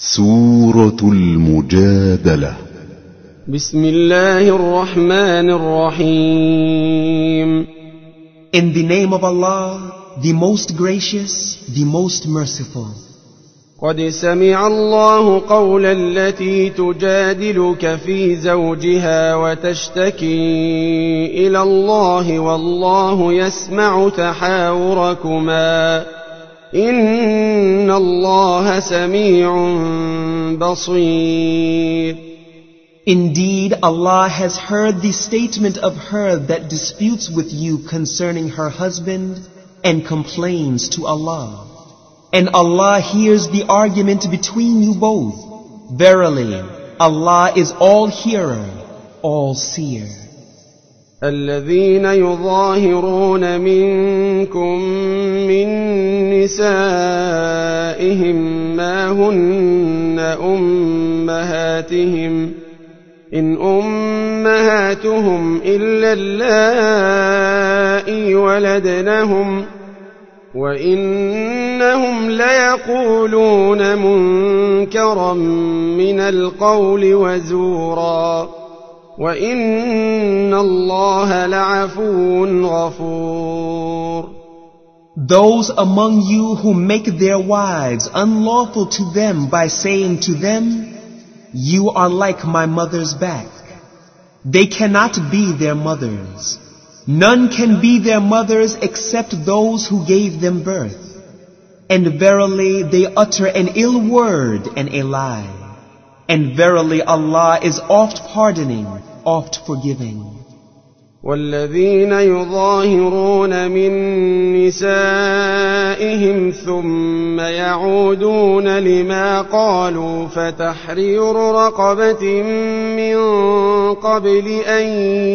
سورة المجادلة. بسم الله الرحمن الرحيم. In the name of Allah, the most gracious, the most merciful. قد سمع الله قول التي تجادلك في زوجها وتشتكي إلى الله والله يسمع تحاوركما إن الله سميع بصير. Indeed, Allah has heard the statement of her that disputes with you concerning her husband and complains to Allah. And Allah hears the argument between you both. Verily, Allah is all-hearer, all-seer. الذين يظاهرون منكم من نسائهم ما هن أمهاتهم إن أمهاتهم إلا اللائي ولدنهم وإنهم ليقولون منكرا من القول وزورا وإن الله لعفو غفور. Those among you who make their wives unlawful to them by saying to them, "You are like my mother's back." They cannot be their mothers. None can be their mothers except those who gave them birth. And verily they utter an ill word and a lie. And verily Allah is oft pardoning, oft forgiving. والذين يظاهرون من نسائهم ثم يعودون لما قالوا فتحرير رقبة من قبل أن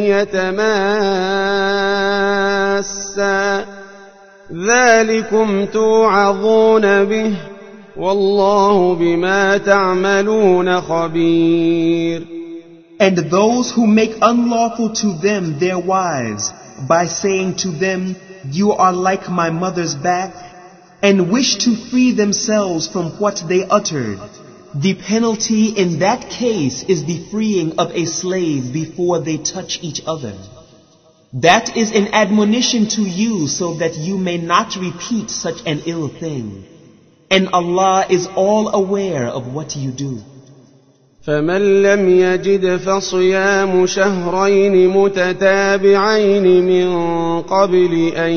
يتماسا ذلكم توعظون به والله بما تعملون خبير. And those who make unlawful to them their wives by saying to them, "You are like my mother's back," and wish to free themselves from what they uttered, the penalty in that case is the freeing of a slave before they touch each other. That is an admonition to you so that you may not repeat such an ill thing. And Allah is all aware of what you do. فمن لم يجد فصيام شهرين متتابعين من قبل أن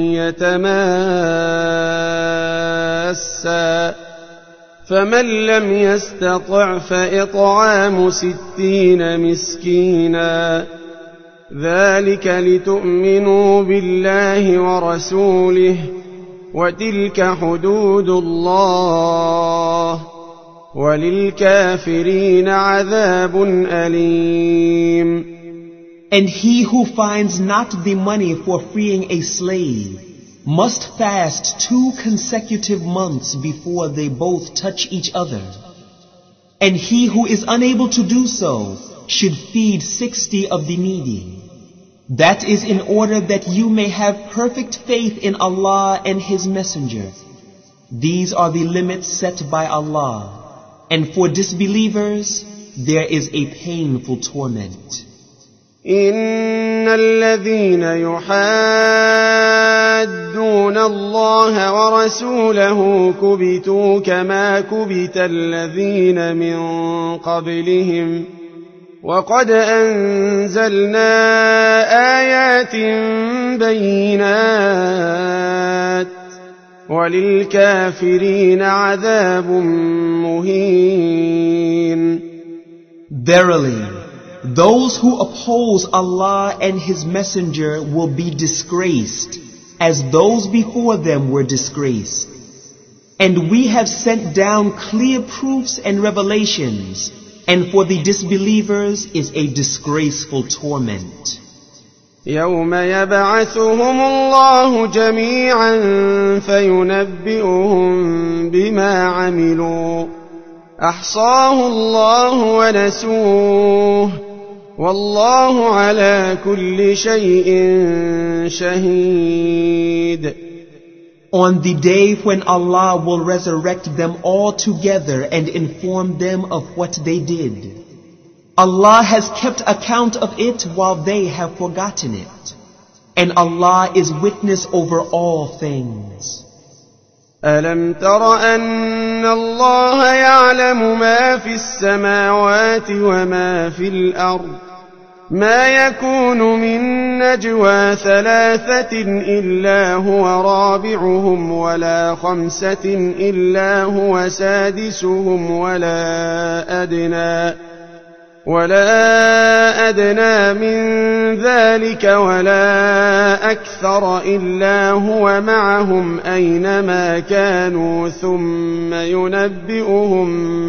يتماسا فمن لم يستطع فإطعام 60 مسكينا ذلك لتؤمنوا بالله ورسوله وتلك حدود الله وَلِلْكَافِرِينَ عَذَابٌ أَلِيمٌ. And he who finds not the money for freeing a slave must fast 2 consecutive months before they both touch each other. And he who is unable to do so should feed 60 of the needy. That is in order that you may have perfect faith in Allah and His Messenger. These are the limits set by Allah. And for disbelievers, there is a painful torment. إن الذين يحادون الله ورسوله كبتوا كما كبت الذين من قبلهم وقد أنزلنا آيات بينات وَلِلْكَافِرِينَ عَذَابٌ مُهِينٌ. Verily, those who oppose Allah and His Messenger will be disgraced, as those before them were disgraced. And we have sent down clear proofs and revelations, and for the disbelievers is a disgraceful torment. يوم يبعثهم الله جميعا فينبئهم بما عملوا أحصاه الله ونسوه والله على كل شيء شهيد. On the day when Allah will resurrect them all together and inform them of what they did. Allah has kept account of it while they have forgotten it. And Allah is witness over all things. ألم تر أن الله يعلم ما في السماوات وما في الأرض ما يكون من نجوى ثلاثة إلا هو رابعهم ولا خمسة إلا هو سادسهم ولا أدنى من ذلك ولا أكثر إلا هو معهم أينما كانوا ثم ينبئهم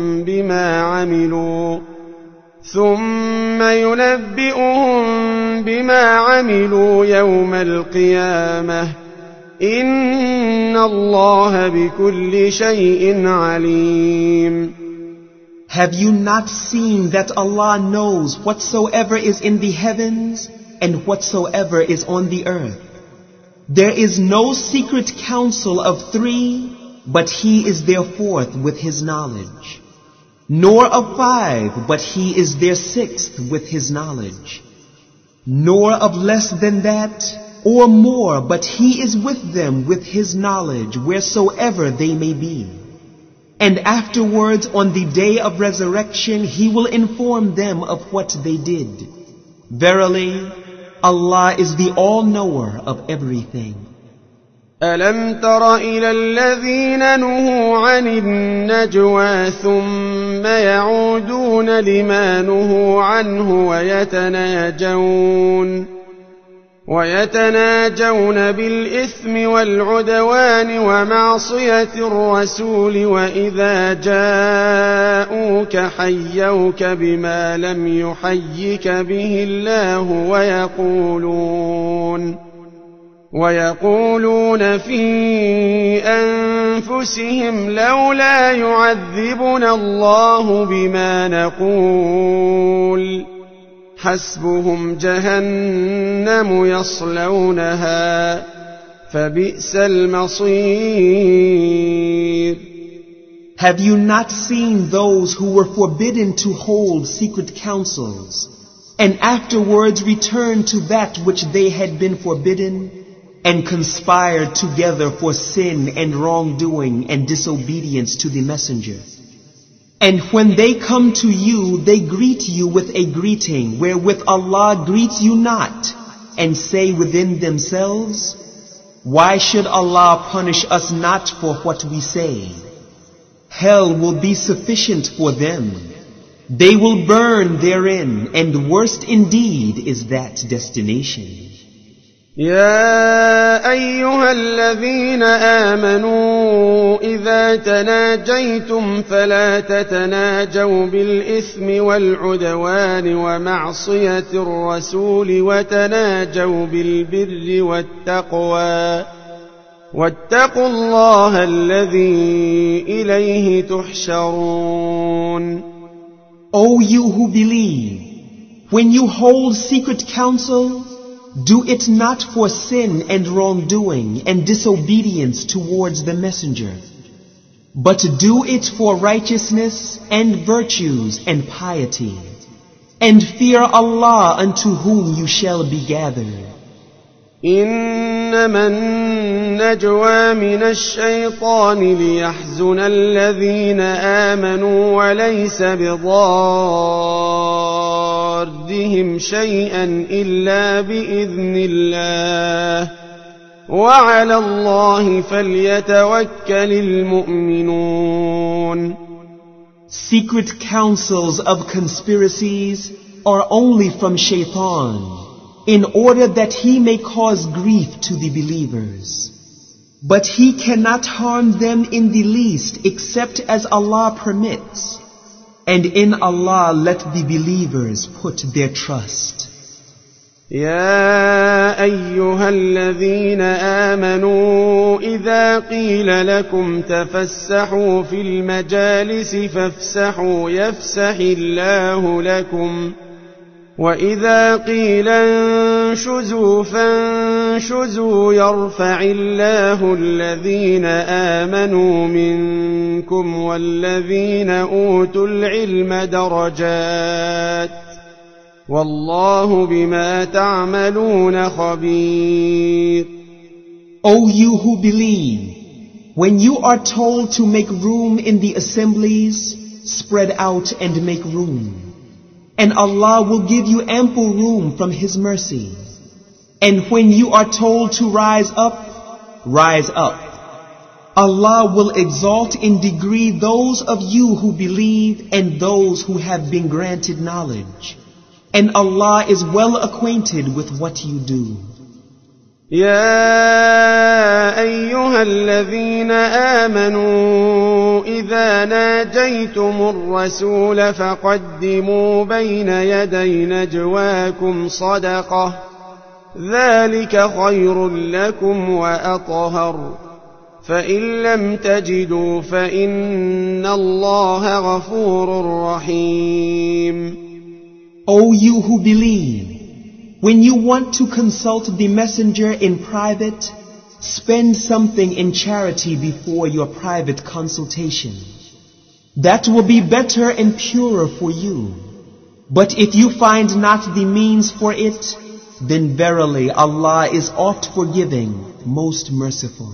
بما عملوا يوم القيامة إن الله بكل شيء عليم. Have you not seen that Allah knows whatsoever is in the heavens and whatsoever is on the earth? There is no secret council of three, but He is their fourth with His knowledge. Nor of five, but He is their sixth with His knowledge. Nor of less than that, or more, but He is with them with His knowledge wheresoever they may be. And afterwards, on the day of resurrection, He will inform them of what they did. Verily, Allah is the all-knower of everything. ألم تر إلى الذين نهوا عن النجوى ثم يعودون لما نهوا عنه ويتناجون بالإثم والعدوان ومعصية الرسول وإذا جاءوك حيوك بما لم يحيك به الله ويقولون في أنفسهم لولا يعذبنا الله بما نقول حسبهم جهنم يصلونها فبئس المصير. Have you not seen those who were forbidden to hold secret councils and afterwards returned to that which they had been forbidden and conspired together for sin and wrongdoing and disobedience to the messenger? And when they come to you, they greet you with a greeting wherewith Allah greets you not, and say within themselves, why should Allah punish us not for what we say? Hell will be sufficient for them. They will burn therein, and worst indeed is that destination. يا أيها الذين آمنوا إذا تناجيتم فلا تتناجوا بالإثم والعدوان ومعصية الرسول وتناجوا بالبر والتقوى واتقوا الله الذي إليه تحشرون. O you who believe, when you hold secret counsel, do it not for sin and wrongdoing and disobedience towards the messenger, but do it for righteousness and virtues and piety, and fear Allah unto whom you shall be gathered. إنما النجوى من الشيطان ليحزن الذين آمنوا وليس بضارهم شيئا إلا بإذن الله وعلى الله فليتوكل المؤمنون. Secret counsels of conspiracies are only from Shaitan, in order that he may cause grief to the believers. But he cannot harm them in the least except as Allah permits. And in Allah let the believers put their trust. يا أيها الذين آمنوا إذا قيل لكم تفسحوا في المجالس فافسحوا يفسح الله لكم وإذا قيل انشزوا تنشزوا يرفع الله الذين آمنوا منكم والذين أوتوا العلم درجات والله بما تعملون خبير. O you who believe, when you are told to make room in the assemblies, spread out and make room, and Allah will give you ample room from His mercy. And when you are told to rise up, rise up. Allah will exalt in degree those of you who believe and those who have been granted knowledge. And Allah is well acquainted with what you do. يا أيها الذين آمنوا إذا ناجيتم الرسول فقدموا بين يدي نجواكم صدقة ذلك خير لكم وأطهر فإن لم تجدوا فإن الله غفور رحيم. O you who believe, when you want to consult the messenger in private, spend something in charity before your private consultation. That will be better and purer for you. But if you find not the means for it, then verily Allah is oft forgiving, most merciful.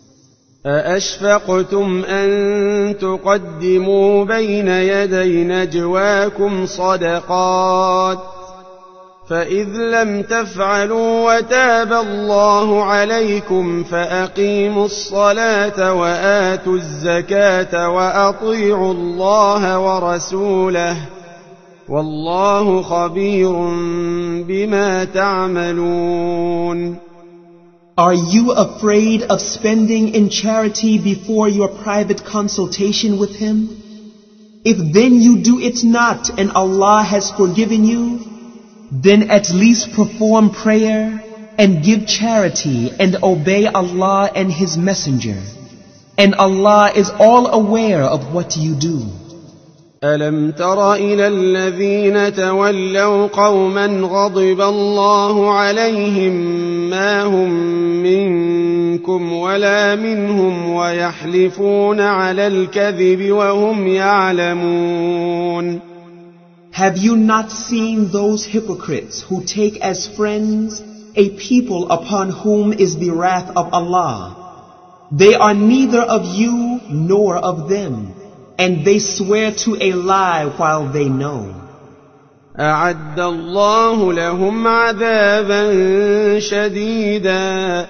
أأشفقتم أن تقدموا بين يدي نجواكم صدقات فإذ لم تفعلوا وتاب الله عليكم فأقيموا الصلاة وآتوا الزكاة وأطيعوا الله ورسوله والله خبير بما تعملون. Are you afraid of spending in charity before your private consultation with Him? If then you do it not and Allah has forgiven you, then at least perform prayer and give charity and obey Allah and His Messenger. And Allah is all aware of what you do. ألم تر إلى الذين تولوا قوما غضب الله عليهم ما هم منكم ولا منهم ويحلفون على الكذب وهم يعلمون. Have you not seen those hypocrites who take as friends a people upon whom is the wrath of Allah? They are neither of you nor of them, and they swear to a lie while they know. أعد الله لهم عذابا شديدا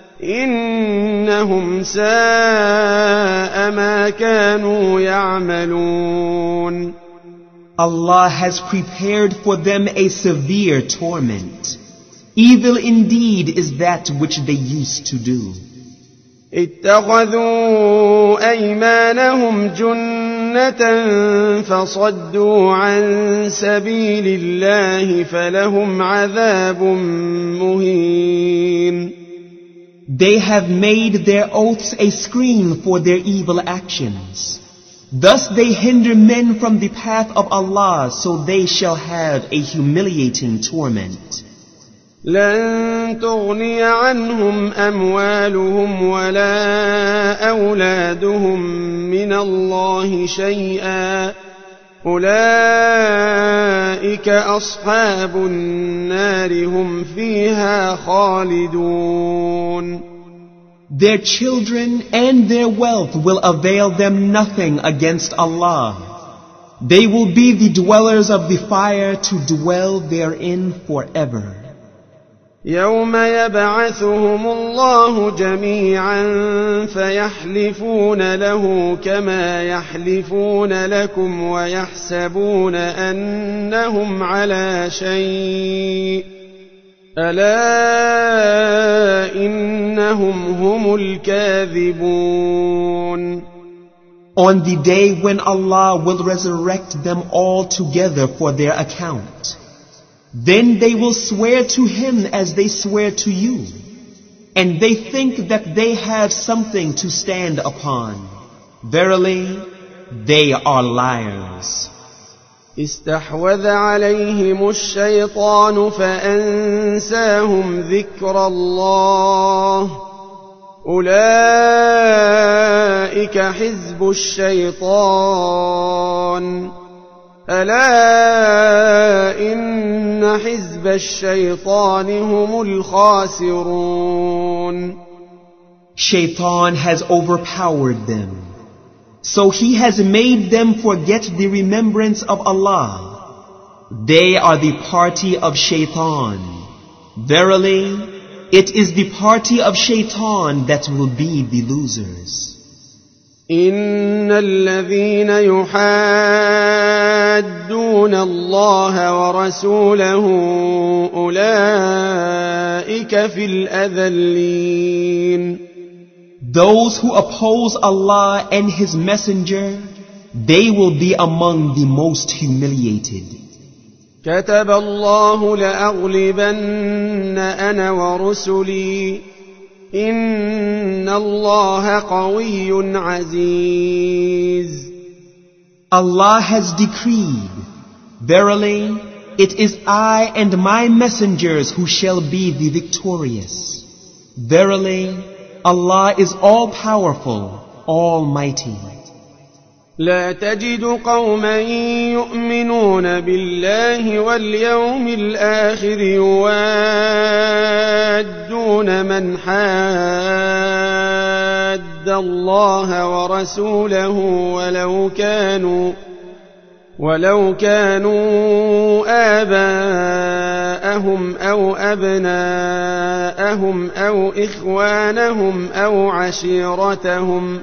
إنهم ساء ما كانوا يعملون. Allah has prepared for them a severe torment. Evil indeed is that which they used to do. اتخذوا أيمانهم جنة فصدوا عن سبيل الله فلهم عذاب مهين. They have made their oaths a screen for their evil actions. Thus they hinder men from the path of Allah, so they shall have a humiliating torment. لن تغني عنهم أموالهم ولا أولادهم من الله شيئا أولئك أصحاب النار هم فيها خالدون. Their children and their wealth will avail them nothing against Allah. They will be the dwellers of the fire to dwell therein forever. يوم يبعثهم الله جميعا فيحلفون له كما يحلفون لكم ويحسبون أنهم على شيء ألا إنهم هم الكاذبون. On the day when Allah will resurrect them all together for their account, then they will swear to Him as they swear to you, and they think that they have something to stand upon. Verily, they are liars. استحوذ عليهم الشيطان فأنساهم ذكر الله أولئك حزب الشيطان ألا إن حزب الشيطان هم الخاسرون. Shaitan has overpowered them, so he has made them forget the remembrance of Allah. They are the party of Shaitan. Verily, it is the party of Shaitan that will be the losers. إن الذين يحادون الله ورسوله أولئك في الأذلين. Those who oppose Allah and His Messenger, they will be among the most humiliated. كتب الله لأغلبن أنا ورسلي إن الله قوي عزيز. Allah has decreed, verily, it is I and my messengers who shall be the victorious. Verily, Allah is all-powerful, almighty. لا تجد قوما يؤمنون بالله واليوم الآخر يوادون من حاد الله ورسوله ولو كانوا آباءهم أو أبناءهم أو إخوانهم أو عشيرتهم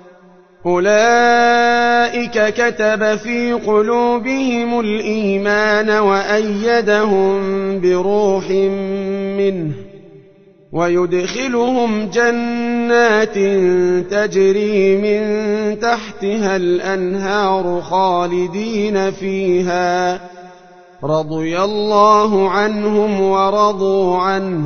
أولئك كتب في قلوبهم الإيمان وأيدهم بروح منه ويدخلهم جنات تجري من تحتها الأنهار خالدين فيها رضي الله عنهم ورضوا عنه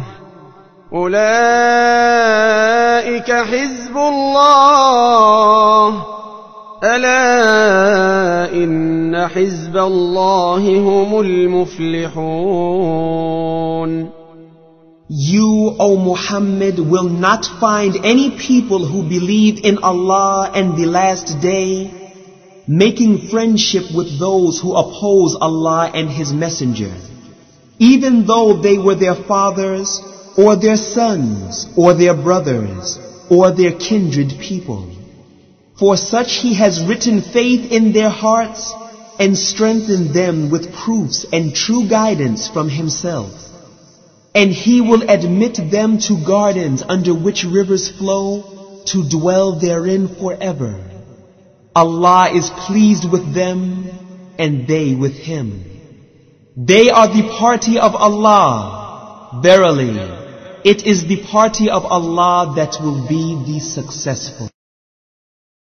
أولئك حزب الله ألا إن حزب الله هم المفلحون. You, O Muhammad, will not find any people who believe in Allah and the last day making friendship with those who oppose Allah and His Messenger, even though they were their fathers or their sons or their brothers or their kindred people. For such He has written faith in their hearts and strengthened them with proofs and true guidance from Himself. And He will admit them to gardens under which rivers flow to dwell therein forever. Allah is pleased with them and they with Him. They are the party of Allah. Verily, it is the party of Allah that will be the successful.